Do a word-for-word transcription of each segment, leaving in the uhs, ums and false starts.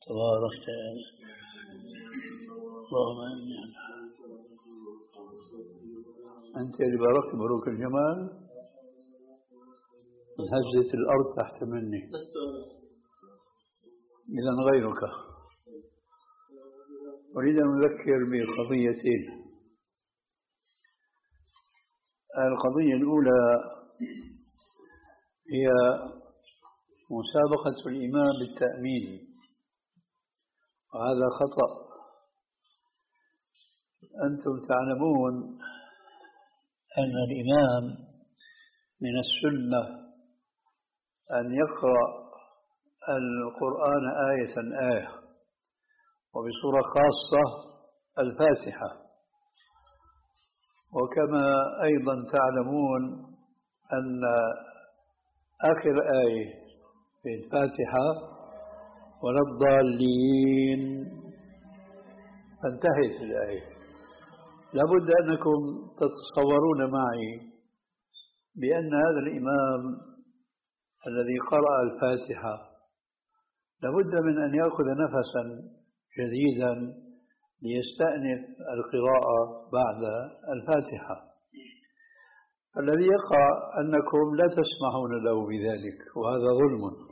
تباركت اللهم آمين. أنت اللي باركت بروك الجمال، هزت الأرض تحت مني، إذا غيرك. أريد أن أذكر بقضيتين. القضية الأولى هي مسابقة الإمام بالتأمين، وهذا خطأ. أنتم تعلمون أن الإمام من السنة أن يقرأ القرآن آية آية، وبصورة خاصة الفاتحة. وكما أيضا تعلمون أن آخر آية في الفاتحة ولا الضالين انتهت الآية. لابد أنكم تتصورون معي بأن هذا الإمام الذي قرأ الفاتحة لابد من أن يأخذ نفسا جديدا ليستأنف القراءة بعد الفاتحة. الذي يقع أنكم لا تسمحون له بذلك، وهذا ظلم.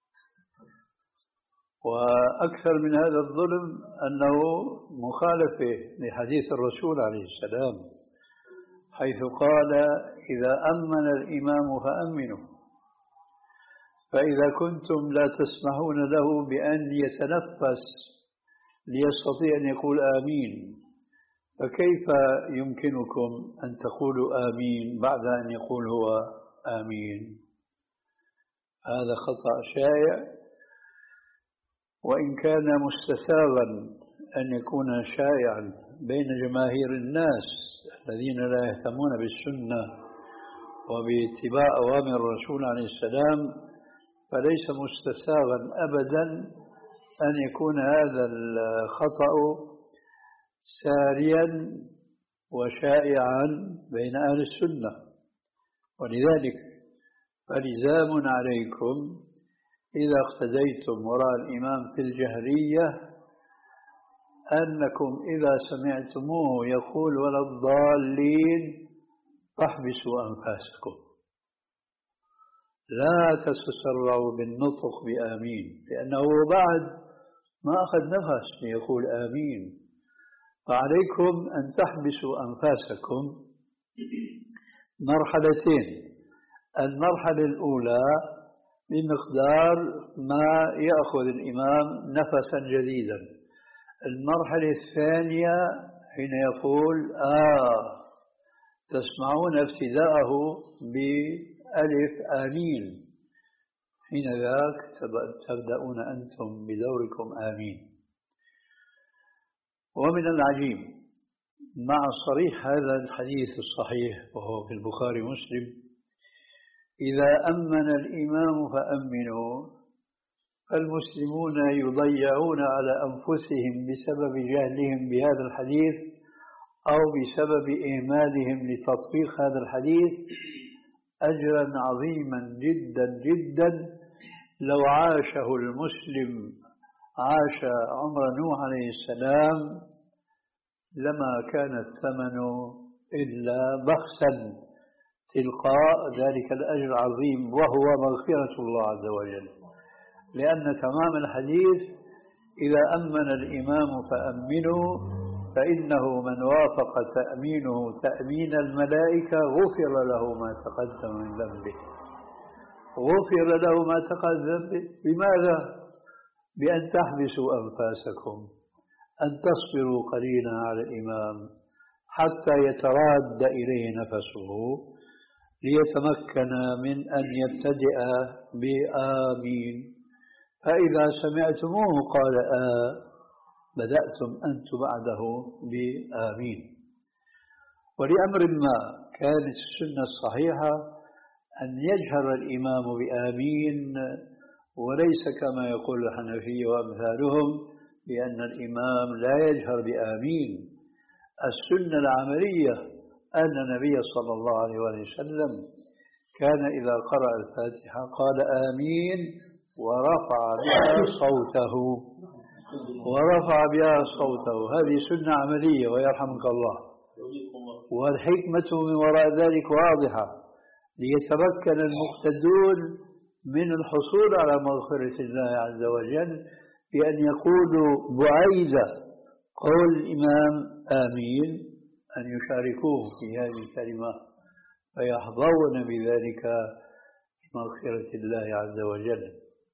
وأكثر من هذا الظلم أنه مخالفة لحديث الرسول عليه السلام، حيث قال: إذا أمن الإمام فأمنوا. فإذا كنتم لا تسمحون له بأن يتنفس ليستطيع أن يقول آمين، فكيف يمكنكم أن تقولوا آمين بعد أن يقول هو آمين؟ هذا خطأ شائع، وإن كان مستساغا أن يكون شائعا بين جماهير الناس الذين لا يهتمون بالسنة وباتباع أوامر الرسول عليه السلام، فليس مستساغا أبدا أن يكون هذا الخطأ ساريا وشائعا بين أهل السنة. ولذلك فلزام عليكم إذا اقتديتم وراء الإمام في الجهرية أنكم إذا سمعتموه يقول ولا الضالين تحبسوا أنفاسكم، لا تتسرعوا بالنطق بآمين، لأنه بعد ما أخذ نفس ليقول آمين. فعليكم أن تحبسوا أنفاسكم مرحلتين. المرحلة الأولى بمقدار ما يأخذ الإمام نفسا جديدا. المرحلة الثانية حين يقول آه تسمعون ابتداءه بألف آمين، حين ذاك تبدأون أنتم بدوركم آمين. ومن العجيب مع صريح هذا الحديث الصحيح وهو في البخاري ومسلم: إذا أمن الإمام فأمنوا، فالمسلمون يضيعون على أنفسهم بسبب جهلهم بهذا الحديث أو بسبب إهمالهم لتطبيق هذا الحديث أجرا عظيما جدا جدا لو عاشه المسلم عاش عمر نوح عليه السلام لما كان الثمن إلا بخسا تلقاء ذلك الأجر العظيم، وهو مغفرة الله عز وجل. لأن تمام الحديث إذا أمن الإمام فأمنوا، فإنه من وافق تأمينه تأمين الملائكة غفر له ما تقدم من ذنبه. غفر له ما تقدم به بماذا؟ بأن تحبسوا أنفاسكم، أن تصبروا قليلا على الإمام حتى يتراد إليه نفسه ليتمكن من أن يبتدئ بآمين. فإذا سمعتموه قال آه بدأتم أنتم بعده بآمين. ولأمر ما كانت السنة الصحيحة أن يجهر الإمام بآمين، وليس كما يقول الحنفية وأمثالهم بأن الإمام لا يجهر بآمين. السنة العملية أن النبي صلى الله عليه وسلم كان إذا قرأ الفاتحة قال آمين ورفع بها صوته. ورفع بها صوته، هذه سنة عملية ويرحمك الله. والحكمة من وراء ذلك واضحة، ليتمكن المقتدون من الحصول على مغفرة الله عز وجل بأن يقولوا بعيد قول الإمام آمين أن يشاركوه في هذه الكلمة فيحظون بذلك مغفرة الله عز وجل.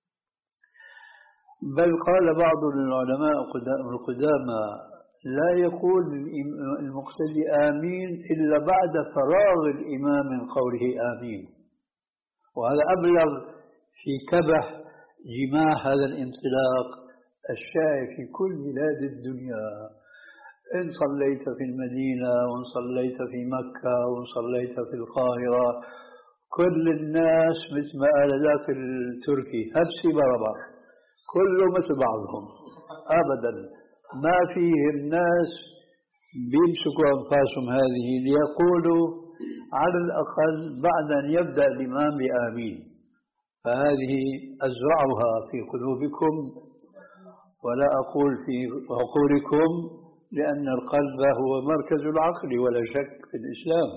بل قال بعض العلماء القدامى لا يقول المقتدي آمين إلا بعد فراغ الإمام من قوله آمين، وهذا أبلغ في كبح جماح هذا الانطلاق الشائع في كل بلاد الدنيا. إن صليت في المدينة وإن صليت في مكة وإن صليت في القاهرة كل الناس مثل ما قال ذاك التركي هبسي بربر، كله مثل بعضهم أبدا، ما فيهم ناس بيمسكوا أنفاسهم هذه ليقولوا على الأقل بعد أن يبدأ الإمام بآمين. فهذه أزرعها في قلوبكم ولا أقول في عقولكم، لأن القلب هو مركز العقل ولا شك في الإسلام،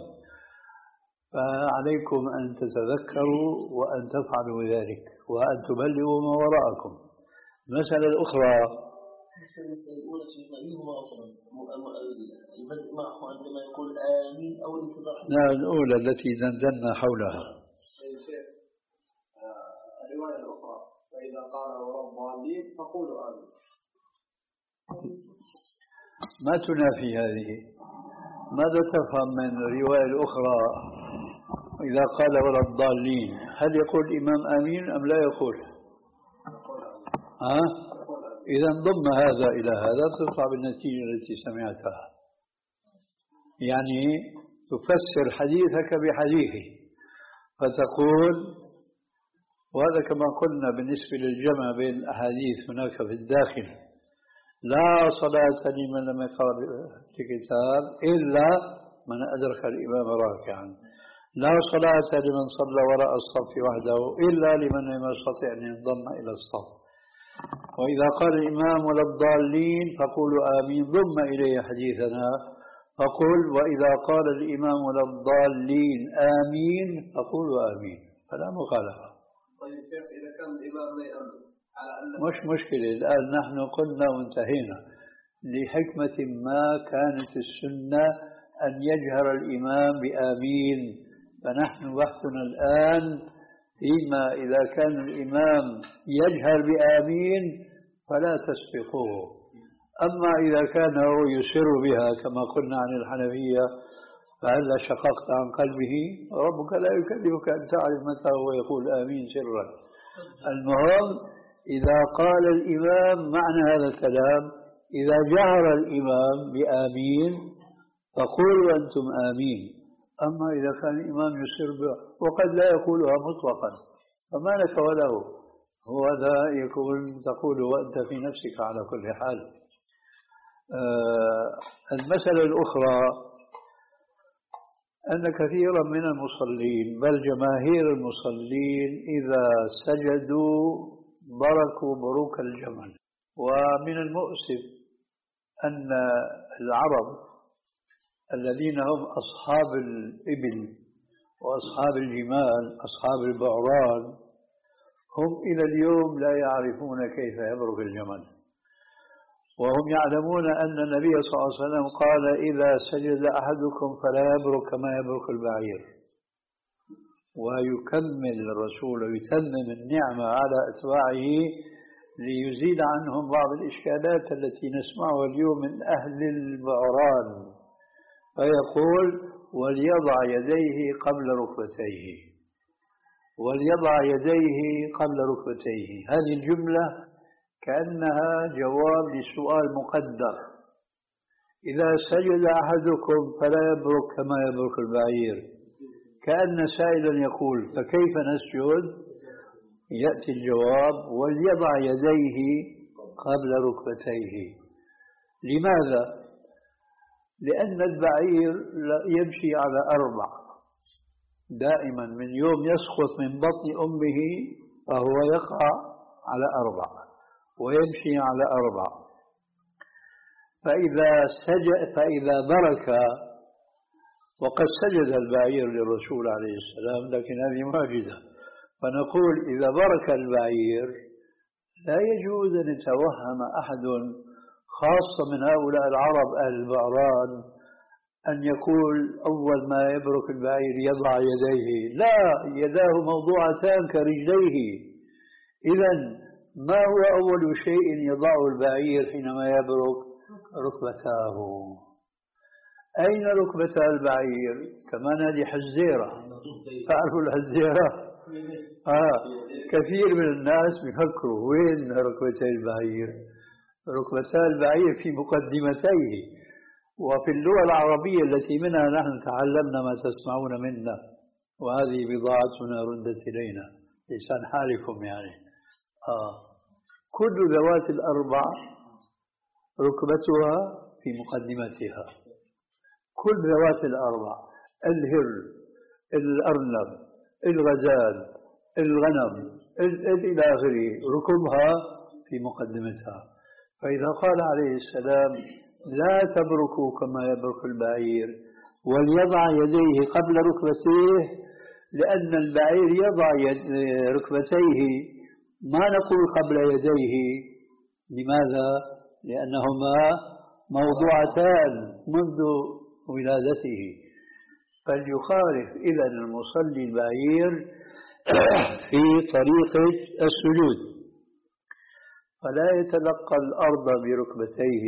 فعليكم أن تتذكروا وأن تفعلوا ذلك وأن تبلغوا ما وراءكم. المسألة الأخرى بالنسبة للمسألة الأولى شيخنا أيهما أفضل؟ البدء معه عندما يقول آمين أو الانتظار؟ لا، الأولى التي دندنا حولها. الرواية الأخرى فإذا قال ولا الضالين فقولوا آمين. ما تنافي هذه. ماذا تفهم من الرواية الأخرى إذا قال ولا الضالين؟ هل يقول الإمام آمين أم لا يقول؟ ها؟ إذا ضم هذا إلى هذا تطلع بالنتيجة التي سمعتها، يعني تفسر حديثك بحديثه فتقول، وهذا كما قلنا بالنسبة للجمع بين الأحاديث هناك في الداخل: لا صلاة لمن لم يقرأ الكتاب إلا من أدرك الإمام راكعا، لا صلاة لمن صلى وراء الصف وحده إلا لمن لم يستطع أن ينضم إلى الصف. وإذا قال الإمام ولا الضالين فقولوا آمين، ضم إليه حديثنا فقل وإذا قال الإمام ولا الضالين آمين فقولوا آمين، فلا مخالفة. طيب شيخ، إذا كان الإمام لا يأمن على أن مش مشكلة، الآن نحن قلنا وانتهينا. لحكمة ما كانت السنة أن يجهر الإمام بآمين، فنحن بحثنا الآن فيما إذا كان الإمام يجهر بآمين فلا تسبقوه. أما إذا كان هو يسر بها كما قلنا عن الحنفية فهلا شققت عن قلبه، ربك لا يكلفك أن تعرف متى هو يقول آمين سرا. المهم إذا قال الإمام معنى هذا الكلام، إذا جهر الإمام بآمين فقولوا أنتم آمين. أما إذا كان الإمام يسر بها وقد لا يقولها مطلقا فما لك وله، هو هذا يقول تقول وأنت في نفسك على كل حال. آه المسألة الأخرى أن كثيرا من المصلين بل جماهير المصلين إذا سجدوا بركوا بروك الجمل. ومن المؤسف أن العرب الذين هم أصحاب الإبل وأصحاب الجمال أصحاب البعران هم إلى اليوم لا يعرفون كيف يبرك الجمل، وهم يعلمون أن النبي صلى الله عليه وسلم قال إذا سجد أحدكم فلا يبرك كما يبرك البعير، ويكمل الرسول ويتمم النعمة على أتباعه ليزيل عنهم بعض الإشكالات التي نسمعها اليوم من أهل البعران، فيقول وليضع يديه قبل ركبتيه، وليضع يديه قبل ركبتيه. هذه الجملة كأنها جواب لسؤال مقدر: إذا سجد أحدكم فلا يبرك كما يبرك البعير، كأن سائلا يقول فكيف نسجد؟ يأتي الجواب وليضع يديه قبل ركبتيه. لماذا؟ لأن البعير يمشي على أربع دائما، من يوم يسقط من بطن أمه فهو يقع على أربع، ويمشي على أربع. فإذا سجد فإذا برك، وقد سجد البعير للرسول عليه السلام، لكن هذه معجزة، فنقول إذا برك البعير لا يجوز أن يتوهم أحد خاصة من هؤلاء العرب أهل البعران أن يقول أول ما يبرك البعير يضع يديه، لا، يداه موضوعتان كرجليه. إذن ما هو أول شيء يضعه البعير حينما يبرك؟ ركبتاه. أين ركبتا البعير؟ كمان هذه حزيرة، تعرفوا الحزيرة؟ آه. كثير من الناس بيفكروا وين ركبتي البعير؟ ركبتا البعير في مقدمتيه. وفي اللغة العربية التي منها نحن تعلمنا ما تسمعون منا، وهذه بضاعتنا ردت إلينا، لسان حالكم يعني. آه. كل ذوات الأربع ركبتها في مقدمتها، كل ذوات الأربع، الهر، الأرنب، الغزال، الغنم إلى آخره، ركبها في مقدمتها. فإذا قال عليه السلام لا تبركوا كما يبرك البعير وليضع يديه قبل ركبتيه، لأن البعير يضع ركبتيه، ما نقول قبل يديه. لماذا؟ لأنهما موضوعتان منذ ولادته. فليخالف إذا المصلي البعير في طريقة السجود، فلا يتلقى الأرض بركبتيه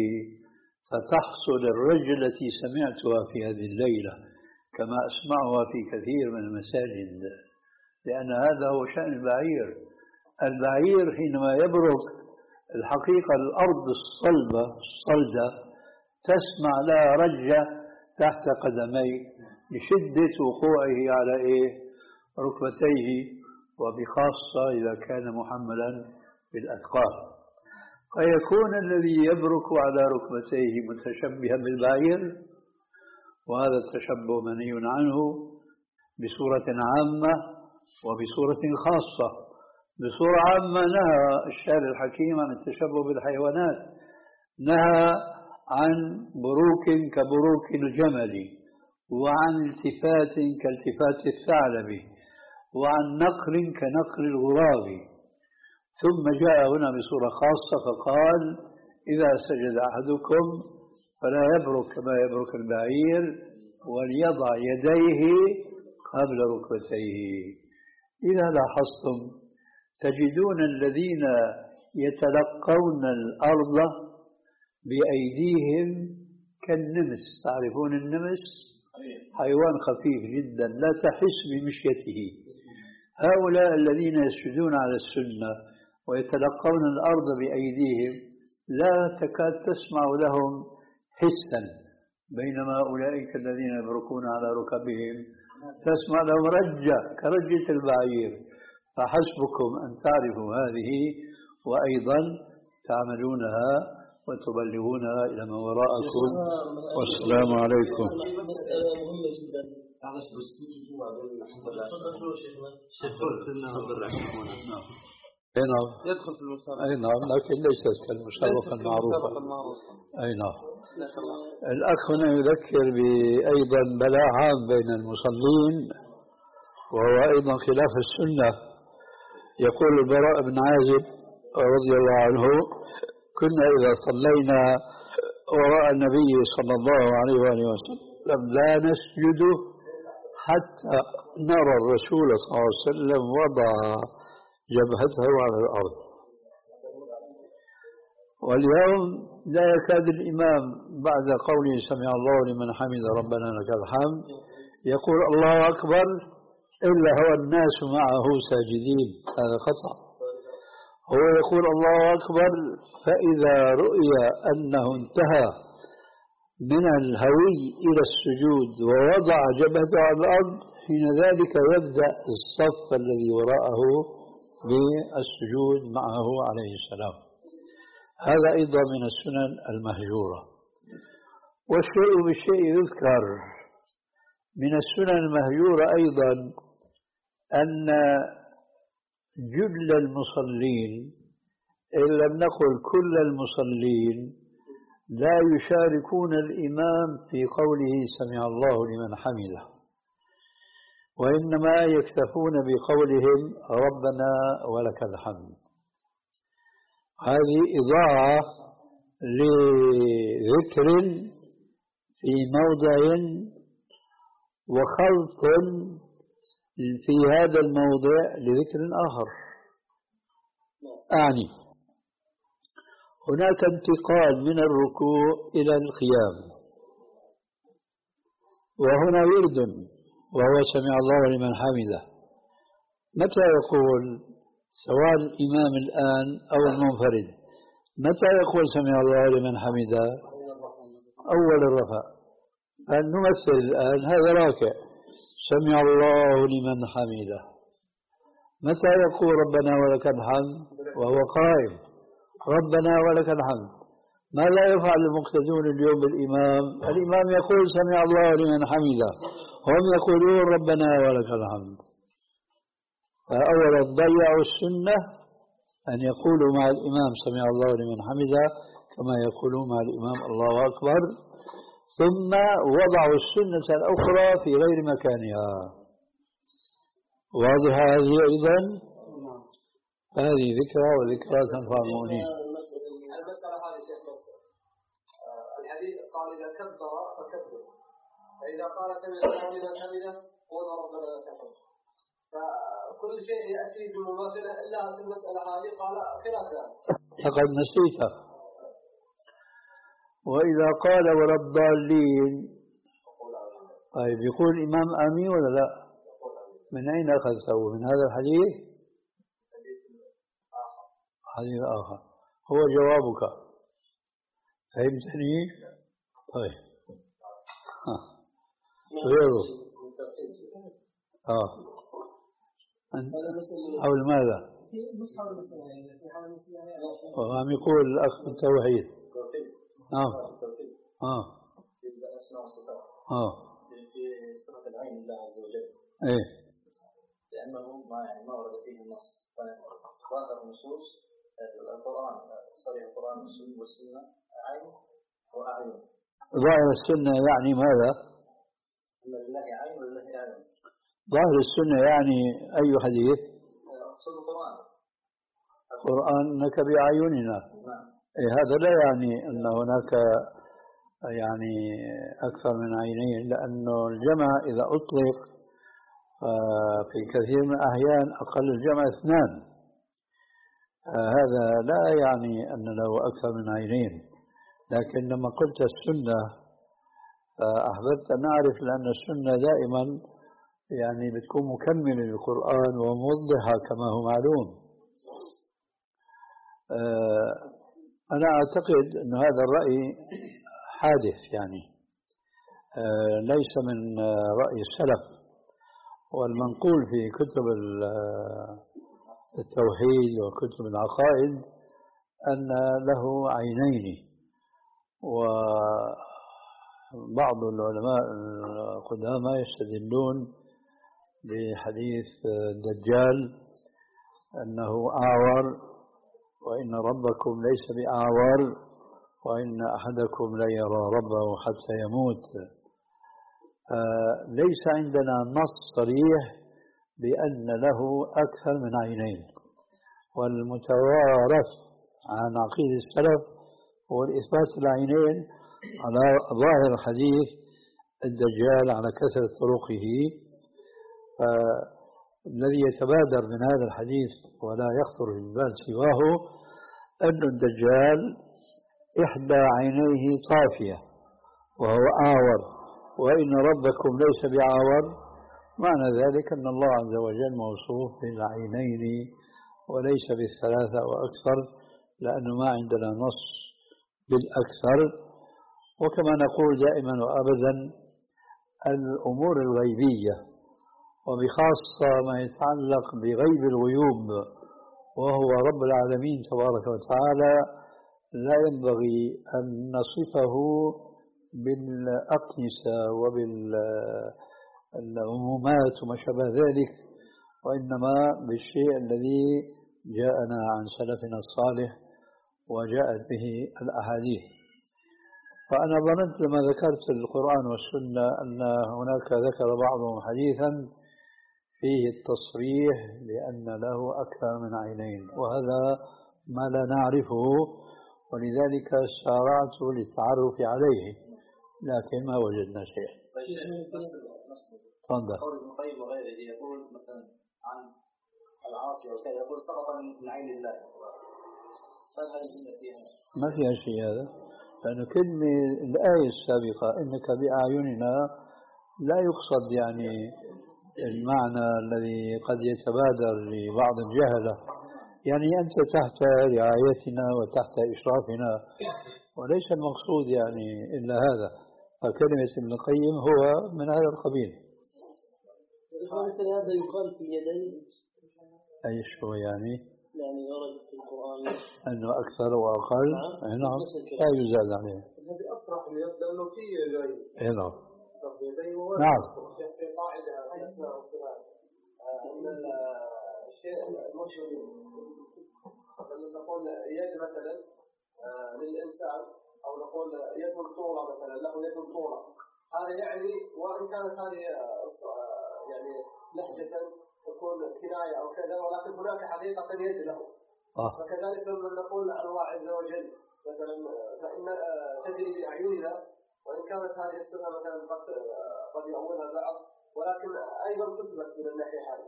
فتحصل الرجل التي سمعتها في هذه الليلة كما أسمعها في كثير من المساجد، لأن هذا هو شأن البعير. البعير حينما يبرك الحقيقة الأرض الصلبة الصلدة تسمع لها رجة تحت قدميه لشدة وقوعه على إيه؟ ركبتيه، وبخاصة إذا كان محملا بالأثقال، فيكون الذي يبرك على ركبتيه متشبها بالبعير، وهذا التشبه منهي عنه بصورة عامة وبصورة خاصة. بصورة عامة نهى الشارع الحكيم عن التشبه بالحيوانات، نهى عن بروك كبروك الجمل، وعن التفات كالتفات الثعلب، وعن نقر كنقر الغراب. ثم جاء هنا بصورة خاصة فقال إذا سجد أحدكم فلا يبرك كما يبرك البعير وليضع يديه قبل ركبتيه. إذا لاحظتم تجدون الذين يتلقون الأرض بأيديهم كالنمس. تعرفون النمس؟ حيوان خفيف جدا لا تحس بمشيته. هؤلاء الذين يسجدون على السنة ويتلقون الأرض بأيديهم لا تكاد تسمع لهم حسا، بينما أولئك الذين يبركون على ركبهم تسمع لهم رجة كرجة البعير. فحسبكم أن تعرفوا هذه وأيضا تعملونها وتبلغونها إلى من وراءكم. والسلام عليكم. مهمة جدا. أي نعم يدخل في المسابقة. أي نعم، لكن ليست كالمسابقة المعروفة. أي نعم. الأخ هنا يذكر بأيضا بلاء عام بين المصلين، وهو أيضا خلاف السنة. يقول البراء بن عازب رضي الله عنه كنا إذا صلينا وراء النبي صلى الله عليه وآله وسلم لا نسجد حتى نرى الرسول صلى الله عليه وسلم وضع جبهته على الأرض. واليوم لا يكاد الإمام بعد قوله سمع الله لمن حمد ربنا لك الحمد يقول الله أكبر إلا هو الناس معه ساجدين. هذا خطأ. هو يقول الله أكبر فإذا رؤي أنه انتهى من الهوي إلى السجود ووضع جبهته على الأرض حين ذلك يبدأ الصف الذي وراءه بالسجود معه عليه السلام. هذا أيضا من السنن المهجورة. والشيء بالشيء يذكر. من السنن المهجورة أيضا أن جل المصلين إن لم نقل كل المصلين لا يشاركون الإمام في قوله سمع الله لمن حمده، وإنما يكتفون بقولهم ربنا ولك الحمد. هذه إضاعة لذكر في موضع وخلط في هذا الموضع لذكر آخر. أعني هناك انتقال من الركوع إلى القيام، وهنا ورد وهو سمع الله لمن حمده. متى يقول سواء الإمام الآن أو المنفرد، متى يقول سمع الله لمن حمده؟ أول الرفع. فنمثل الآن هذا راكع سمع الله لمن حمده. متى يقول ربنا ولك الحمد وهو قائم؟ ربنا ولك الحمد. ما لا يفعل المقتدون اليوم بالإمام؟ الإمام يقول سمع الله لمن حمده، هم يقولون ربنا ولك الحمد. فأولا ضيعوا السنة أن يقولوا مع الإمام سمع الله لمن حمده كما يقولون مع الإمام الله أكبر، ثم وضعوا السنة الأخرى في غير مكانها. واضح هذه أيضا؟ هذه ذكرى وذكرى تنفع المؤمنين. المسألة هذه شيخ نصر، الحديث قال إذا كبر فكبر، فإذا قال سمع الله لمن حمده قول ربنا لك الحمد. فكل شيء يأتي بمماثلة إلا في المسألة هذه قال خلاف ذلك. فقد نسيته. وإذا قال ولا الضالين طيب يقول الإمام آمين ولا لا؟ من أين أخذته؟ من هذا الحديث؟ حديث آخر هو جوابك. فهمتني؟ طيب غيره آه حول ماذا؟ وعم يقول الأخ من التوحيد. آه آه آه في صفة العين لله عز وجل. إيه. لأنه ما يعني ما ورد فيه النص، فظاهر النصوص القرآن صريح القرآن والسنة عين وأعين. ظاهر السنة يعني ماذا؟ أن لله عين ولله أعين. ظاهر السنة يعني أي حديث؟ أقصد القرآن. القرآن إنك بأعيننا. نعم. إيه هذا لا يعني أن هناك يعني أكثر من عينين، لأنه الجمع إذا أطلق في كثير من الأحيان أقل الجمع اثنان، هذا لا يعني أن له أكثر من عينين. لكن لما قلت السنة أحببت أن أعرف لأن السنة دائما يعني بتكون مكملة للقرآن وموضحة كما هو معلوم. أنا أعتقد أن هذا الرأي حادث، يعني ليس من رأي السلف، والمنقول في كتب التوحيد وكتب العقائد أن له عينين. وبعض العلماء القدامى يستدلون بحديث الدجال أنه أعور، وإن ربكم ليس بأعور، وإن أحدكم لا يرى ربه حتى يموت. ليس عندنا نص صريح بأن له أكثر من عينين، والمتوارث عن عقيدة السلف هو الإثبات العينين على ظاهر حديث الدجال على كثرة طرقه. الذي يتبادر من هذا الحديث ولا يخطر في البال سواه أن الدجال إحدى عينيه طافية وهو أعور، وإن ربكم ليس بأعور. معنى ذلك أن الله عز وجل موصوف بالعينين وليس بالثلاثة وأكثر، لأنه ما عندنا نص بالأكثر. وكما نقول دائما وأبدا الأمور الغيبية وبخاصة ما يتعلق بغيب الغيوب وهو رب العالمين تبارك وتعالى لا ينبغي أن نصفه بالأقنسة وبالعمومات وما شابه ذلك، وإنما بالشيء الذي جاءنا عن سلفنا الصالح وجاءت به الأحاديث. فأنا ظننت لما ذكرت القرآن والسنة أن هناك ذكر بعضهم حديثا فيه التصريح بأن له أكثر من عينين، وهذا ما لا نعرفه، ولذلك سارعت للتعرف عليه لكن ما وجدنا شيئا. تفضل. قول ابن القيم وغيره يقول مثلا عن العاصي وكذا يقول سقط من عين الله، فهل فيها؟ ما فيها شيء هذا، لأن كلمة الآية السابقة إنك بأعيننا لا يقصد يعني المعنى الذي قد يتبادر لبعض الجهلة، يعني أنت تحت رعايتنا وتحت إشرافنا، وليس المقصود يعني إلا هذا. فكلمة ابن القيم هو من هذا القبيل. مثل هذا يقال في اليدين. أي شو يعني؟ يعني ورد في القرآن أنه أكثر وأقل. نعم لا يزاد عليه. هذه أصرح اليد لأنه في يدين. نعم. نعم. في قاعدة في أسماء والصفات أن الشيء المشهور لما نقول يد مثلا للإنسان أو نقول يد طولة مثلا له يد طولة، هذا يعني وإن كانت هذه يعني لهجة تكون كناية أو كذا، ولكن هناك حقيقة يد له. آه. فكذلك لما نقول عن الله عز وجل مثلا فإن تجري بأعيننا، وإن كانت هذه الصفة مثلا قد قد يؤولها البعض، ولكن أيضا تثبت من الناحية هذه.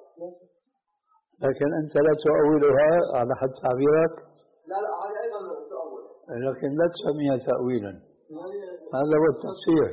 لكن أنت لا تؤولها على حد تعبيرك. لا لا هذه أيضا تؤول، لكن لا تسميها تأويلا، هذا هو التفسير.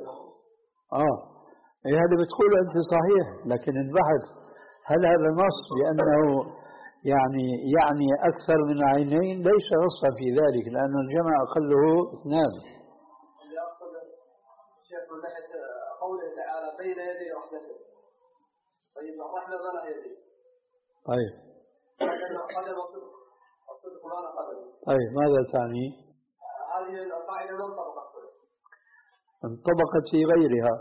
آه إيه هذا بتقول أنت صحيح، لكن البحث هل هذا النص بأنه يعني يعني أكثر من عينين ليس نصا في ذلك، لأن الجمع أقله اثنان. اللي أقصد شيخ من ناحية قوله تعالى بين يدي رحمته، طيب الرحمة ما لها يدي. طيب. قدم الصدق، الصدق ما له قدم. طيب ماذا تعني؟ هذه القاعدة ما انطبقت. انطبقت في غيرها.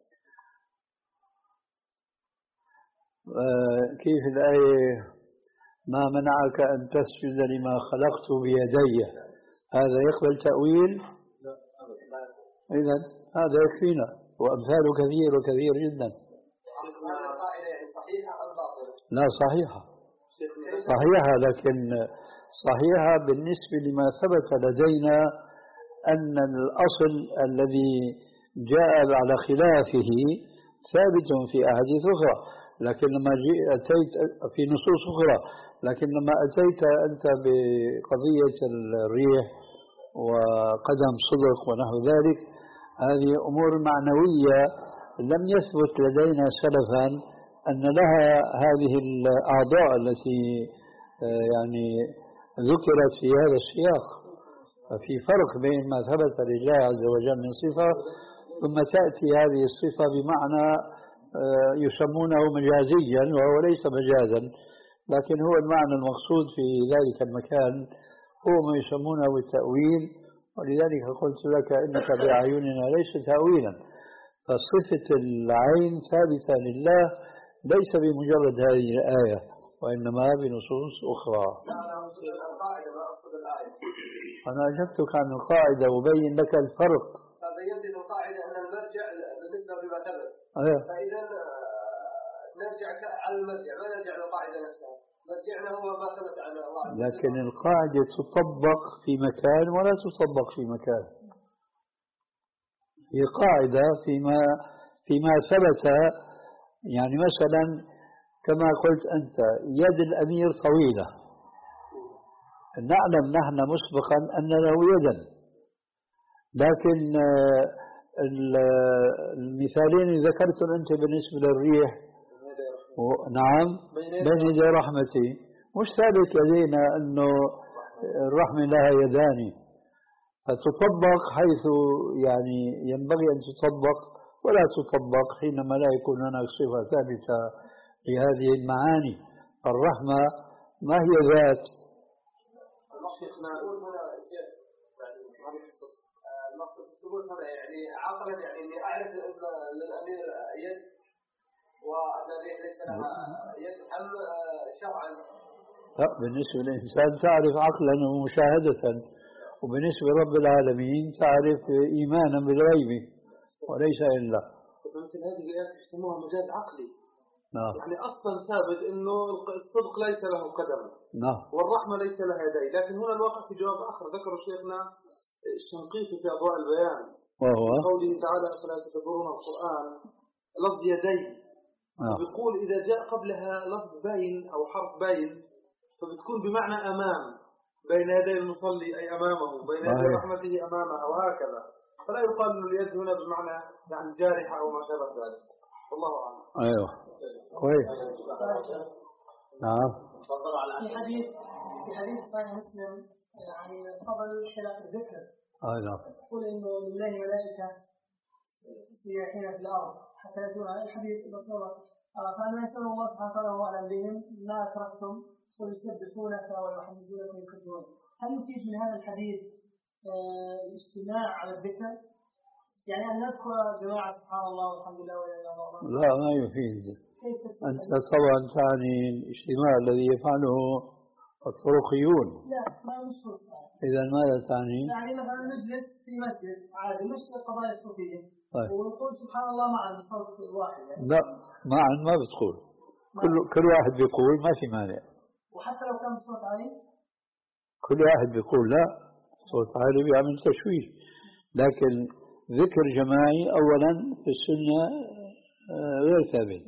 آه كيف الآية؟ ما منعك أن تسجد لما خلقت بيدي، هذا يقبل تأويل؟ إذن هذا يكفينا، وأمثاله كثير وكثير جدا. لا صحيحة، صحيحة، لكن صحيحة بالنسبة لما ثبت لدينا أن الأصل الذي جاء على خلافه ثابت في أحاديث أخرى، لكن لما أتيت في نصوص أخرى، لكن لما أتيت أنت بقضية الريح وقدم صدق ونحو ذلك، هذه أمور معنوية لم يثبت لدينا سلفا أن لها هذه الأعضاء التي يعني ذكرت في هذا السياق. ففي فرق بين ما ثبت لله عز وجل من صفة ثم تأتي هذه الصفة بمعنى يسمونه مجازيا وهو ليس مجازا، لكن هو المعنى المقصود في ذلك المكان هو ما يسمونه بالتأويل، ولذلك قلت لك إنك بأعيننا ليس تأويلا. فصفة العين ثابتة لله ليس بمجرد هذه الآية، وإنما بنصوص أخرى. أنا أجبتك عن القاعدة وبين لك الفرق. فبينت القاعدة أن المرجع بالنسبة لما ثبت. أيه. فإذا نرجع على المرجع، ما نرجع للقاعدة نفسها، مرجعنا هو ما ثبت عن الله. لكن القاعدة تطبق في مكان ولا تطبق في مكان. هي قاعدة فيما فيما ثبت، يعني مثلا كما قلت أنت يد الأمير طويلة، نعلم نحن مسبقا أن له يدا، لكن المثالين اللي ذكرتهم أنت بالنسبة للريح نعم بين يدي رحمتي مش ثابت لدينا أنه الرحمة لها يدان، فتطبق حيث يعني ينبغي أن تطبق ولا تطبق حينما لا يكون هناك صفة ثابتة لهذه المعاني. الرحمة ما هي ذات. يعني عقلا يعني اني اعرف للامير يد وان الريح ليس لها يد، ام شرعا لا، بالنسبة للإنسان تعرف عقلا ومشاهدة، وبالنسبة لرب العالمين تعرف إيمانا بالغيب وليس إلا. ممكن هذه الآيات يسموها مجاز عقلي. نعم. يعني أصلا ثابت إنه الصدق ليس له قدم. نعم. والرحمة ليس لها يدين، لكن هنا الواقع في جواب آخر ذكره شيخنا الشنقيطي في أضواء البيان، وهو قوله تعالى فلا تتدبرون القرآن لفظ يدين. نعم. بيقول إذا جاء قبلها لفظ باين أو حرف باين فبتكون بمعنى أمام، بين يدي المصلي أي أمامه، بين يدي رحمته أمامه وهكذا، فلا يقال أن اليد هنا بمعنى يعني جارحة أو ما شابه ذلك. والله أعلم. أيوه كويس. نعم. في حديث في حديث صحيح مسلم عن فضل حلق الذكر. آه نعم. يقول إنه لله ملائكة سياحين في الأرض حتى يأتون على الحديث بصورة فأنا يسأل الله سبحانه وتعالى وهو أعلم بهم ما أتركتم ويسبحونك ويحمدونك ويكبرون. هل يفيد من هذا الحديث الاجتماع على الذكر؟ يعني أن نذكر جماعة سبحان الله والحمد لله ولا إله إلا الله؟ لا، ما يفيد. أنت طبعا تعني الاجتماع الذي يفعله الطرقيون. لا، ما مشهور. إذا ماذا تعني؟ يعني مثلا نجلس في مسجد عادي مش قضايا صوفية طيب. ونقول سبحان الله معا بصوت واحد يعني. لا، معا ما بتقول. كل كل واحد بيقول ما في مانع. وحتى لو كان بصوت عالي؟ كل واحد بيقول لا، صوت عالي بيعمل تشويش. لكن ذكر جماعي أولا في السنة غير ثابت،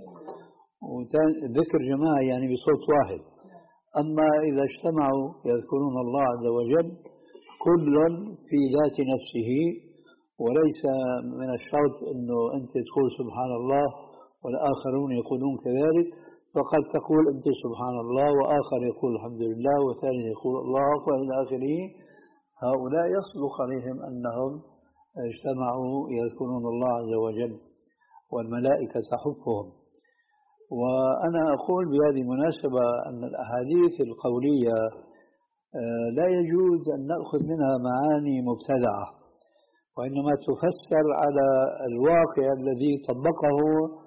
وذكر جماعي يعني بصوت واحد. أما إذا اجتمعوا يذكرون الله عز وجل كل في ذات نفسه، وليس من الشرط أنه أنت تقول سبحان الله والآخرون يقولون كذلك، فقد تقول أنت سبحان الله وآخر يقول الحمد لله وثاني يقول الله أكبر إلى آخره. هؤلاء يصدق عليهم أنهم اجتمعوا يذكرون الله عز وجل والملائكة تحفهم. وأنا أقول بهذه المناسبة أن الأحاديث القولية لا يجوز أن نأخذ منها معاني مبتدعة، وإنما تفسر على الواقع الذي طبقه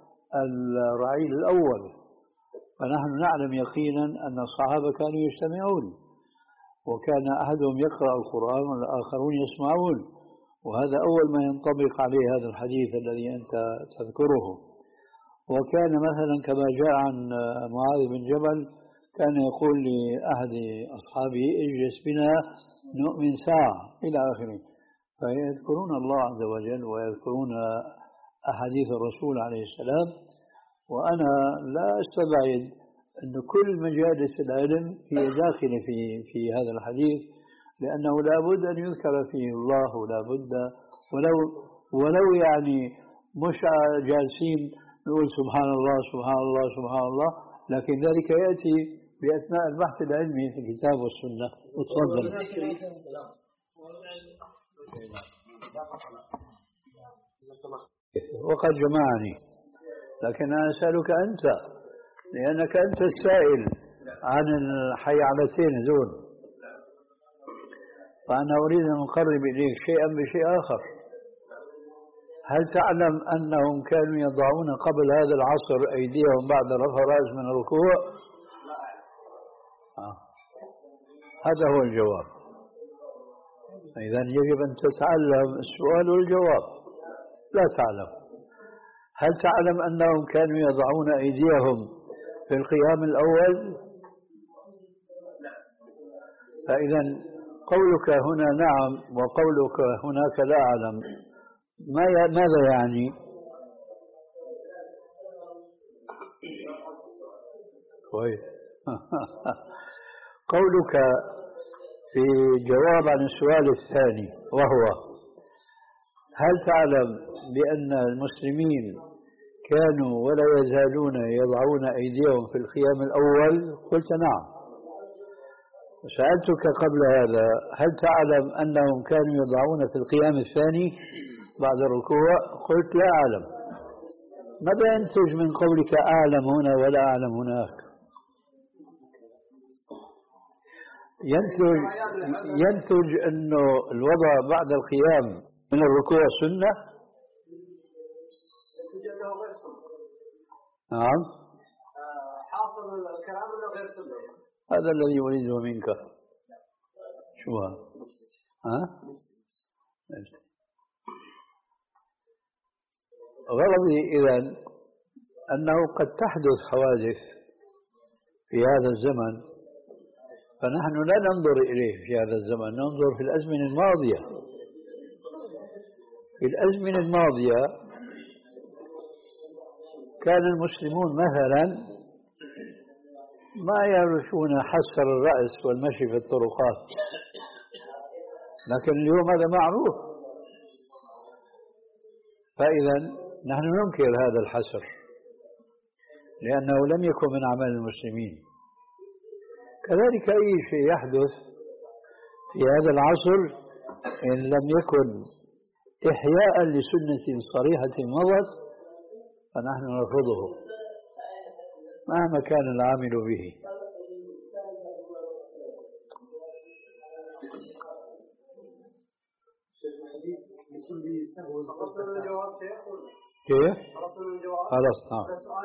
الرعيل الأول. فنحن نعلم يقينا أن الصحابة كانوا يجتمعون، وكان أحدهم يقرأ القرآن والآخرون يسمعون، وهذا أول ما ينطبق عليه هذا الحديث الذي أنت تذكره. وكان مثلا كما جاء عن معاذ بن جبل كان يقول لأحد أصحابه اجلس بنا نؤمن ساعة إلى آخره. فيذكرون الله عز وجل ويذكرون أحاديث الرسول عليه السلام. وأنا لا أستبعد أن كل مجالس العلم هي داخلة في في هذا الحديث، لأنه لا بد أن يذكر فيه الله، ولا بد ولو ولو يعني مش جالسين نقول سبحان الله سبحان الله سبحان الله، لكن ذلك يأتي بأثناء البحث العلمي في الكتاب والسنة. وتفضل. وقد جمعني، لكن أنا أسألك أنت لأنك أنت السائل عن الحيعلتين دون، فأنا أريد أن أقرب إليك شيئا بشيء آخر. هل تعلم أنهم كانوا يضعون قبل هذا العصر أيديهم بعد رفع الرأس من الركوع؟ آه. هذا هو الجواب. إذن يجب أن تتعلم السؤال والجواب. لا تعلم. هل تعلم أنهم كانوا يضعون أيديهم في القيام الأول؟ فإذا قولك هنا نعم وقولك هناك لا أعلم ماذا يعني؟ كويس. قولك في جواب عن السؤال الثاني وهو هل تعلم بأن المسلمين كانوا ولا يزالون يضعون أيديهم في القيام الأول؟ قلت نعم. سألتك قبل هذا هل تعلم أنهم كانوا يضعون في القيام الثاني بعد الركوع؟ قلت لا أعلم. ماذا ينتج من قولك أعلم هنا ولا أعلم هناك؟ ينتج ينتج أنه الوضع بعد القيام من الركوع سنة؟ غير سنة. نعم. حاصل الكلام انه غير سنة. هذا الذي أريده منك. شو ها؟ ها؟ غرضي إذن أنه قد تحدث حوادث في هذا الزمن، فنحن لا ننظر إليه في هذا الزمن، ننظر في الأزمنة الماضية. في الأزمنة الماضية كان المسلمون مثلا ما يعرفون حسر الرأس والمشي في الطرقات، لكن اليوم هذا معروف. فإذا نحن ننكر هذا الحسر لأنه لم يكن من أعمال المسلمين. كذلك أي شيء يحدث في هذا العصر إن لم يكن إحياء لسنة صريحة مضت فنحن نرفضه مهما كان العامل به. كيف؟ خلاص نعم.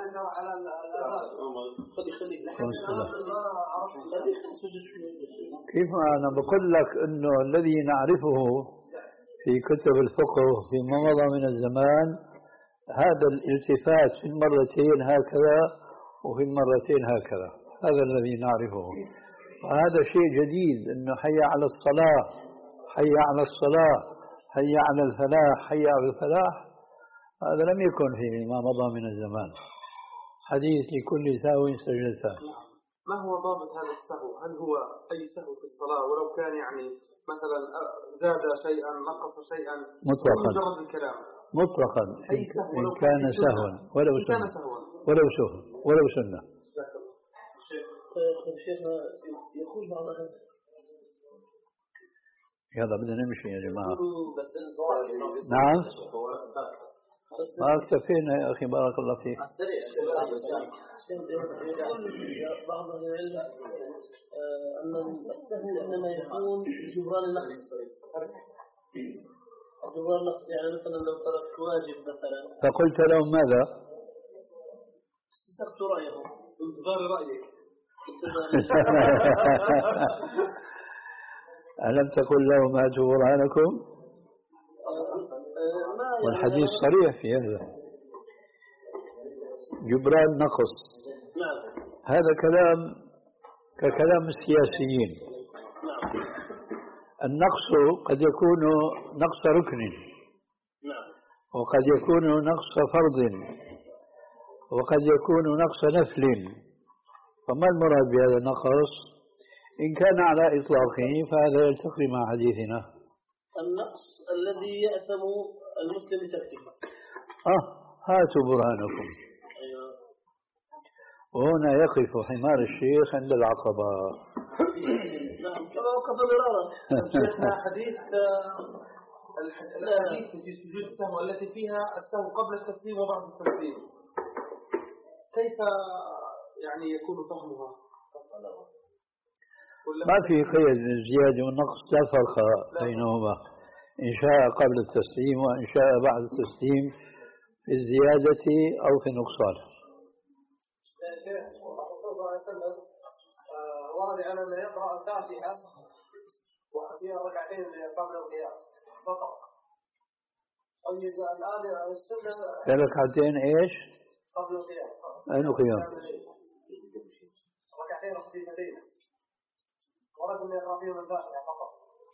كيف أنا بقول لك إنه الذي نعرفه في كتب الفقه فيما مضى من الزمان هذا الالتفات في المرتين هكذا وفي المرتين هكذا، هذا الذي نعرفه. وهذا شيء جديد، إنه حي على الصلاة، حي على الصلاة، حي على الفلاح، حي على الفلاح، هذا لم يكن فيما مضى من الزمان. حديث لكل سهو سجدتان. ما هو ضابط هذا السهو؟ هل هو أي سهو في الصلاة ولو كان يعني مثلا زاد شيئا نقص شيئا مطلقا مجرد الكلام مطلقا إن كان سهوا ولو سنة ولو سهوا ولو سنة. شيخنا يقول بعض يلا بدنا نمشي يا جماعة. نعم ما اكتفينا يا أخي بارك الله فيك. بعض أهل العلم أن السهو إنما يكون جبران النقص. جبران النقص يعني مثلا لو ترك واجب مثلا. فقلت لهم ماذا؟ استسقت رأيهم. انتظار رأيك. ألم تقل لهم هاتوا برهانكم؟ والحديث صريح في هذا، جبران نقص. هذا كلام ككلام السياسيين. النقص قد يكون نقص ركن وقد يكون نقص فرض وقد يكون نقص نفل. فما المراد بهذا النقص؟ إن كان على إطلاقه فهذا يلتقي مع حديثنا. النقص الذي يأثم المسلم بتركه. آه هاتوا برهانكم. أيوة. وهنا يقف حمار الشيخ عند العقبة. نعم كما وقف مرارا. شيخنا حديث الحديث في سجود السهو التي فيها السهو قبل التسليم وبعد التسليم، كيف يعني يكون فهمها؟ ما في قيد الزيادة والنقص، لا فرق بينهما، إن شاء قبل التسليم وإن شاء بعد التسليم في الزيادة أو في النقصان. ورد عن أن يقرأ الفاتحة وفيها ركعتين قبل القيام فقط. طيب الآن السنة ركعتين إيش؟ قبل القيام. أين القيام؟ ركعتين خفيفتين. ورد أن يقرأ فيهم الفاتحة فقط.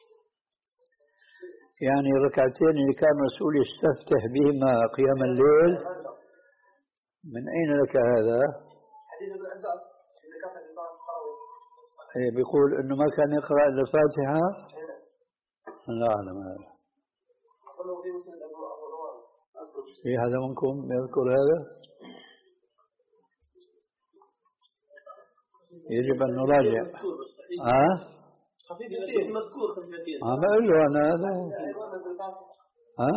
يعني ركعتين اللي كان الرسول يستفتح بهما قيام الليل، من أين لك هذا؟ حديث ابن عباس اللي كان في صلاة التراويح. إيه بيقول إنه ما كان يقرأ إلا الفاتحة؟ لا أعلم هذا. في هذا منكم يذكر هذا؟ يجب أن نراجع. ها؟ خفيفتين مذكور خفيفتين. ما بقول له أنا هذا. ها؟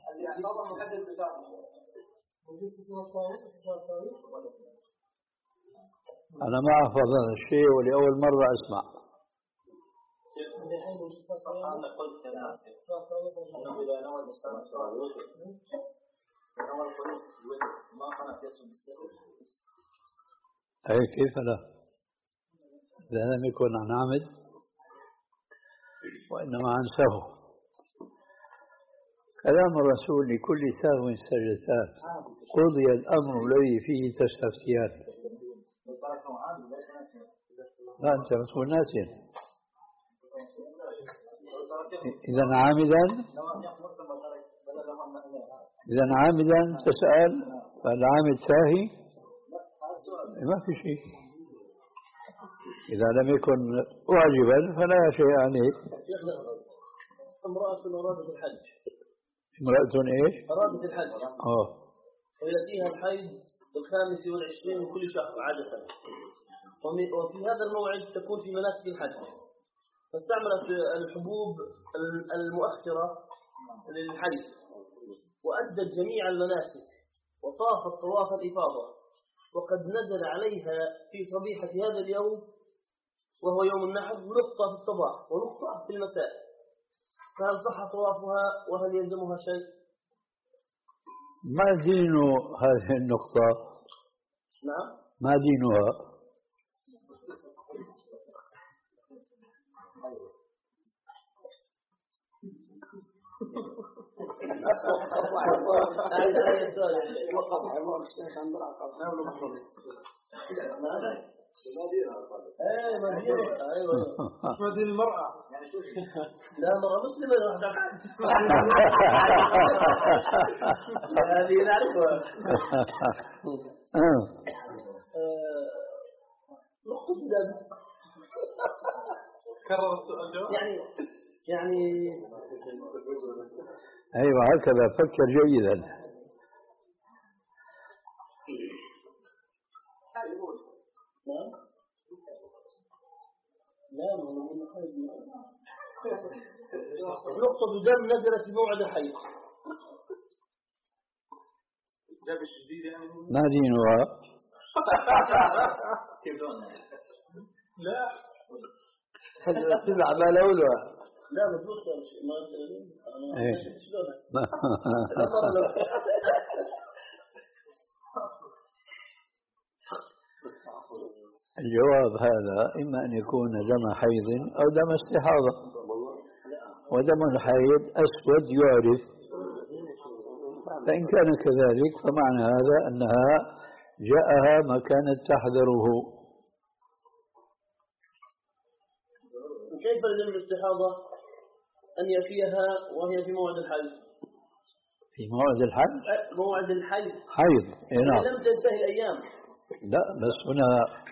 أنا ما أحفظ هذا الشيء ولأول مرة أسمع. أي كيف لا؟ إذا لم يكن عن عمد وإنما عن سهو. كلام الرسول لكل سهو سجدتان قضي الأمر الذي فيه تستفتيان. لا أنت مسؤول ناسيا. إذا عامدا إذا عامدا تسأل فالعامد ساهي ما في شيء. إذا لم يكن واجبا فلا شيء عليه. امرأة أرادت الحج. امرأة إيش؟ أرادت الحج. آه. ويأتيها الحيض الخامس والعشرين من كل شهر عادة. وفي هذا الموعد تكون في مناسك الحج. فاستعملت الحبوب المؤخرة للحيض وأدت جميع المناسك وطافت طواف الإفاضة، وقد نزل عليها في صبيحة هذا اليوم وهو يوم النحر نقطة في الصباح ونقطة في المساء، فهل صح طوافها وهل يلزمها شيء؟ ما دين هذه النقطة؟ نعم. ما دينها؟ ايه مدينة ايوه مدينة المرأة لا مرأة مسلمة واحدة هذه نعرفها. نقطة دم كرر السؤال يعني يعني أيوة هكذا فكر جيدا. لا نقطة دم نزلت في موعد الحيض. ما دينها؟ لا سبع ما لولها. لا مفروض ما ايه الجواب هذا إما أن يكون دم حيض أو دم استحاضة، ودم الحيض أسود يعرف، فإن كان كذلك فمعنى هذا أنها جاءها ما كانت تحذره. كيف لدم الاستحاضة أن يأتيها وهي في موعد الحيض؟ في موعد الحيض؟ موعد الحيض حيض إيه نعم. لم تنتهي الأيام. لا بس هنا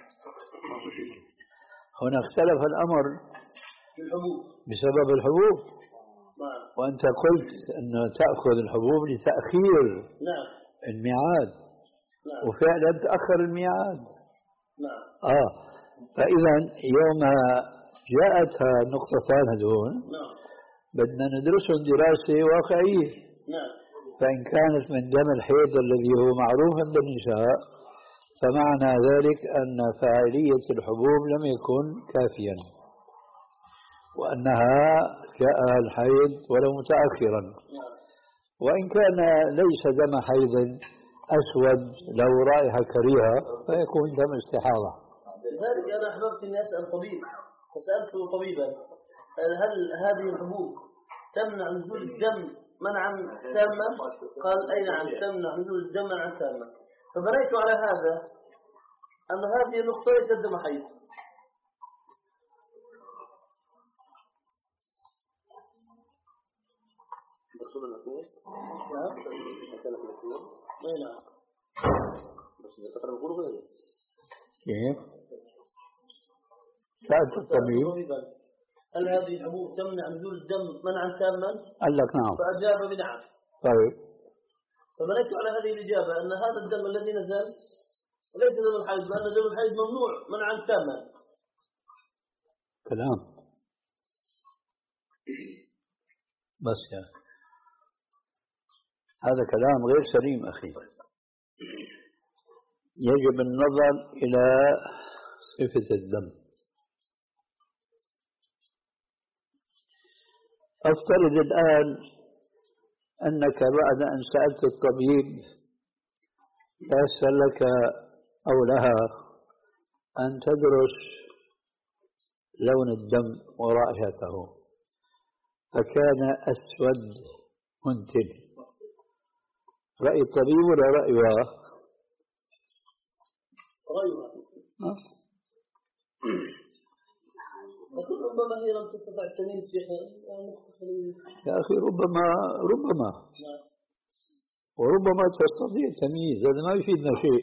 هنا اختلف الأمر الحبوب بسبب الحبوب. نعم. وأنت قلت أن تأخذ الحبوب لتأخير نعم. الميعاد. نعم. وفعلا تأخر الميعاد. نعم. آه فإذا يوم جاءتها النقطتان هذون نعم. بدنا ندرسهم دراسة واقعية. نعم. فإن كانت من دم الحيض الذي هو معروف عند النساء فمعنى ذلك أن فاعلية الحبوب لم يكن كافيا، وأنها جاءها الحيض ولو متأخرا. وإن كان ليس دم حيض أسود له رائحة كريهة فيكون دم استحاضة. لذلك أنا أحببت أن أسأل طبيب فسألت طبيبا هل هذه الحبوب تمنع نزول الدم منعا تاما؟ قال أي نعم تمنع نزول الدم منعا تاما. فبنيت على هذا أن هذه النقطة ليست دم حيض. مقصود الأخير؟ نعم. مكان الأخير؟ أي نعم. بس إذا تقرأ نقوله غيره. كيف؟ سألت الطبيب هل هذه الحبوب تمنع نزول الدم منعا تاما؟ قال لك نعم. فأجاب بنعم. طيب. فبنيت على هذه الإجابة أن هذا الدم الذي نزل وليس دم الحيض، لأن دم الحيض ممنوع منعا تاما. كلام بس يا هذا كلام غير سليم أخي. يجب النظر إلى صفة الدم. أفترض الآن أنك بعد أن سألت الطبيب تيسر لك أو لها أن تدرس لون الدم ورائحته، فكان أسود منتن. رأي الطبيب ولا رأيه؟ رأيها. لكن ربما هي لم تستطع التمييز شيخنا. يا أخي ربما ربما وربما تستطيع التمييز، هذا ما يفيدنا شيء.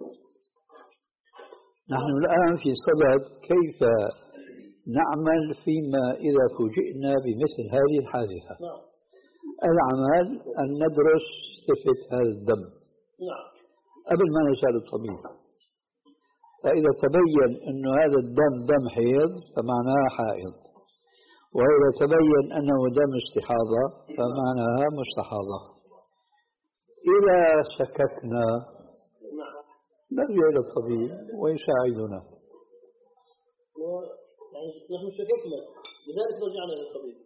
نحن الآن في صدد كيف نعمل فيما إذا فوجئنا بمثل هذه الحادثة. العمل أن ندرس صفة هذا الدم قبل ما نسأل الطبيب. فإذا تبين أن هذا الدم دم حيض فمعناه حائض، وإذا تبين أنه دم استحاضة فمعناها مستحاضة. إذا شككنا نرجع إلى الطبيب ويساعدنا. يعني نحن شككنا لذلك رجعنا إلى الطبيب.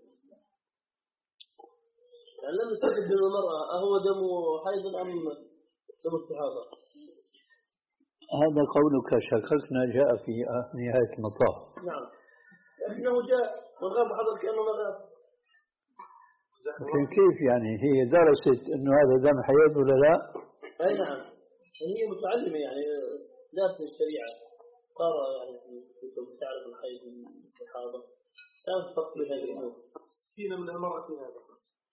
يعني لم نستفد من المرأة أهو دم حيض أم دم استحاضة. هذا قولك شككنا جاء في نهاية المطاف. نعم لكنه جاء وغاب حضر كأنه ما غاب. لكن كيف يعني هي درست انه هذا دم حيض ولا لا؟ اي نعم هي متعلمة يعني دارسة الشريعة، قارة يعني في تعرف الحيض والاستحاضة، تعرف فرق بين هذه الأمور. فينا من المرأة في هذا.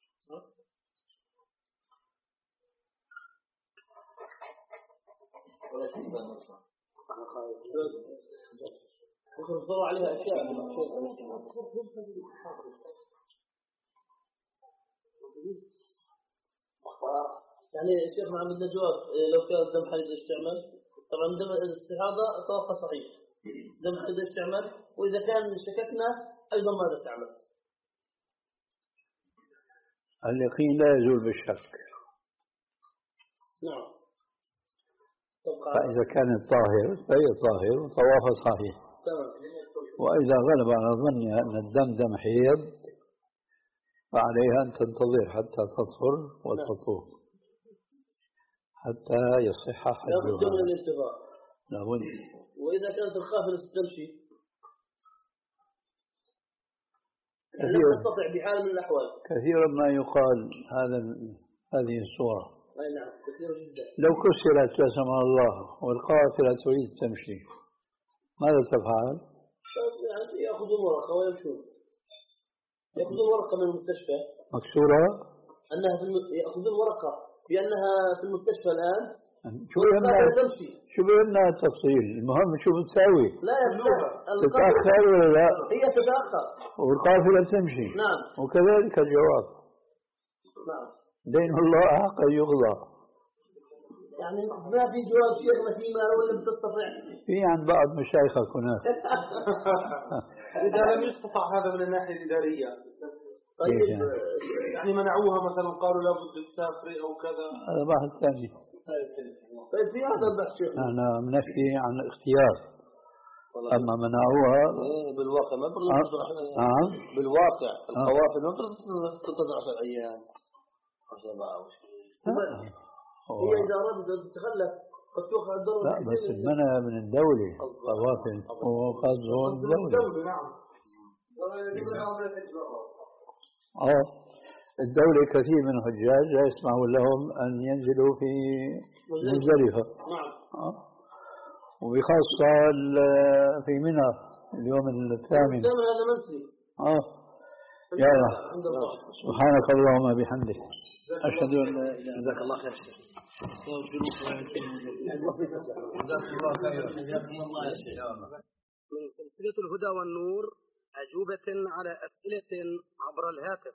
ممكن تضر عليها أشياء. يعني الشيخ محمد عندنا جواب، لو كان دم حيض استعمال، طبعا دم الاستحاضة توقع صحيح، دم حيض استعمال، وإذا كان شككنا أيضا ماذا تعمل؟ اليقين لا يزول بالشك. نعم. فإذا كانت طاهر فهي طاهر وطوافها صحيح. تمام. وإذا غلب على ظنها أن الدم دم حيض فعليها أن تنتظر حتى تطهر وتطوف حتى يصح حجها. لابد من الانتظار. لابد. وإذا كانت الخافلة تمشي لا تستطيع بحال من الأحوال. كثيرا ما يقال هذا هذه الصورة. أي نعم كثير جدا. لو كسرت لا سمح الله والقافلة تريد تمشي ماذا تفعل؟ يعني يأخذون ورقة ويمشون. يأخذون ورقة من المستشفى مكسورة؟ أنها في الم... يأخذون ورقة بأنها في المستشفى الآن. شو بهمنا شو بهمنا التفصيل، المهم شو بتساوي؟ لا يتأخر. تتأخر ولا لا؟ هي تتأخر والقافلة تمشي. نعم. وكذلك الجواب. نعم. دين الله حق يقضى. يعني ما في جواب شيخنا فيما لو لم تستطع. في عن بعض مشايخك هناك. إذا لم يستطع هذا من الناحية الإدارية. طيب يعني منعوها مثلا قالوا لابد تسافري أو كذا. هذا بحث ثاني. طيب في هذا البحث شيخ. أنا بنحكي عن اختيار. أما منعوها بالواقع ما برضو نعم بالواقع القوافل ما برضو تنتظر عشر أيام عشان ما هي إذا أردت أن تتخلف قد توقع الدولة. لا بس المنع من الدولة قوافل وقد زون الدولة. نعم. اه الدولة كثير من الحجاج لا يسمحوا لهم أن ينزلوا في مزدلفة. نعم. آه. وبخاصة في منى اليوم الثامن. الثامن هذا منسي. اه يلا سبحانك اللهم بحمدك أشهد أن لا إله إلا أنت. جزاك الله خير. جزاك الله خيرا. جزاكم الله خيرا. من سلسلة الهدى والنور أجوبة على أسئلة عبر الهاتف.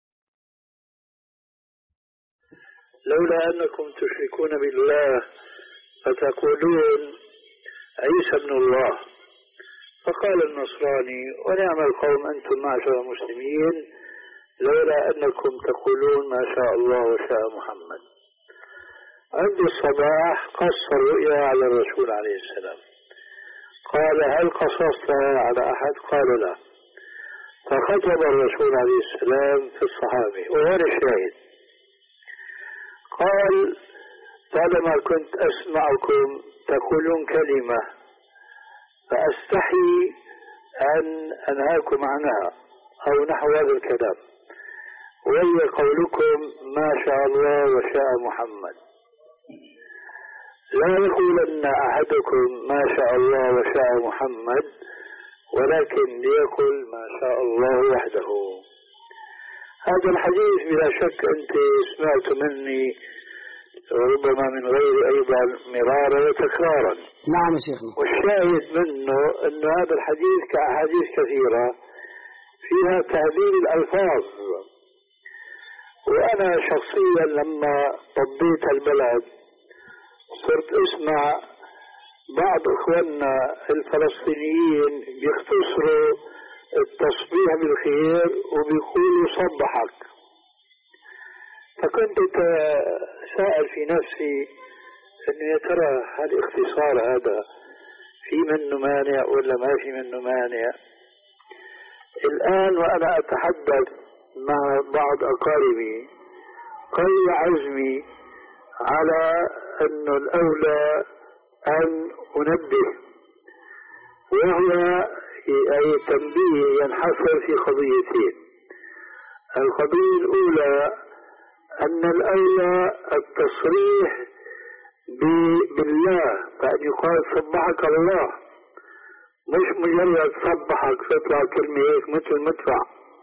لولا أنكم تشركون بالله فتقولون عيسى ابن الله، فقال النصراني ونعم القوم أنتم معشر المسلمين لولا أنكم تقولون ما شاء الله وشاء محمد. عند الصباح قص الرؤيا على الرسول عليه السلام، قال هل قصصتها على أحد؟ قال لا. فخطب الرسول عليه السلام في الصحابة وهنا الشاهد، قال طالما كنت أسمعكم تقولون كلمة فأستحي أن أنهاكم عنها أو نحو هذا الكلام، وهي قولكم ما شاء الله وشاء محمد. لا يقولن أحدكم ما شاء الله وشاء محمد، ولكن ليقل ما شاء الله وحده. هذا الحديث بلا شك أنت سمعت مني وربما من غير أيضا مرارا وتكرارا. نعم يا شيخنا. والشاهد منه أن هذا الحديث كأحاديث كثيرة فيها تهذيب الألفاظ. وأنا شخصيا لما طبيت البلد صرت أسمع بعض إخواننا الفلسطينيين بيختصروا التصبيح بالخير وبيقولوا صبحك. فكنت أتساءل في نفسي أنه يا ترى هل الاختصار هذا في منه مانع ولا ما في منه مانع؟ الآن وأنا أتحدث مع بعض أقاربي قوي عزمي على أنه الأولى أن أنبه، وهو أي تنبيه ينحصر في قضيتين. القضية الأولى أن الأولى التصريح بالله، فأن يقال صبحك الله، مش مجرد صبحك تطلع كلمة هيك مثل مدفع،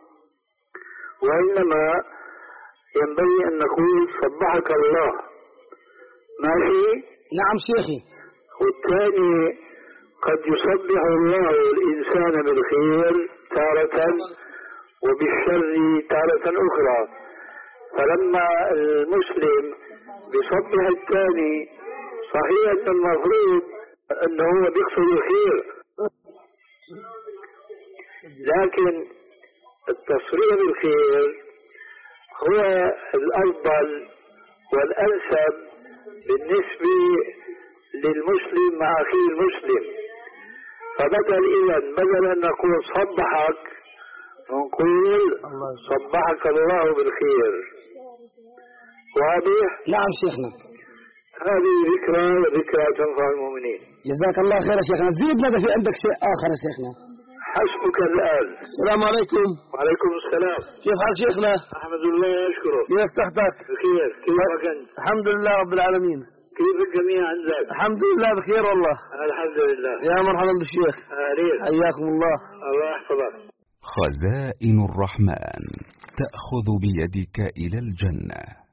وإنما ينبغي أن نقول صبحك الله. ماشي؟ نعم شيخي. والثاني قد يصبح الله الإنسان بالخير تارة وبالشر تارة أخرى، فلما المسلم بيصبح الثاني صحيح أن المفروض أنه هو بيقصد الخير، لكن التصريح بالخير هو الأفضل والأنسب بالنسبة للمسلم مع أخيه المسلم. فبدل إذن بدل أن نقول صبحك نقول صبحك الله بالخير. واضح؟ نعم شيخنا. هذه ذكرى ذكرى تنفع المؤمنين. جزاك الله خير يا شيخنا. زيدنا إذا في عندك شيء آخر يا شيخنا. حسبك الآن. السلام عليكم. وعليكم السلام. كيف حال شيخنا؟ أحمد الله أشكره. كيف صحتك؟ بخير. كيفك أنت؟ الحمد لله رب العالمين. كيف الجميع عندك؟ الحمد لله بخير والله. الحمد لله. يا مرحبا بالشيخ. أهلين. حياكم الله. الله يحفظك. خزائن الرحمن تأخذ بيدك إلى الجنة.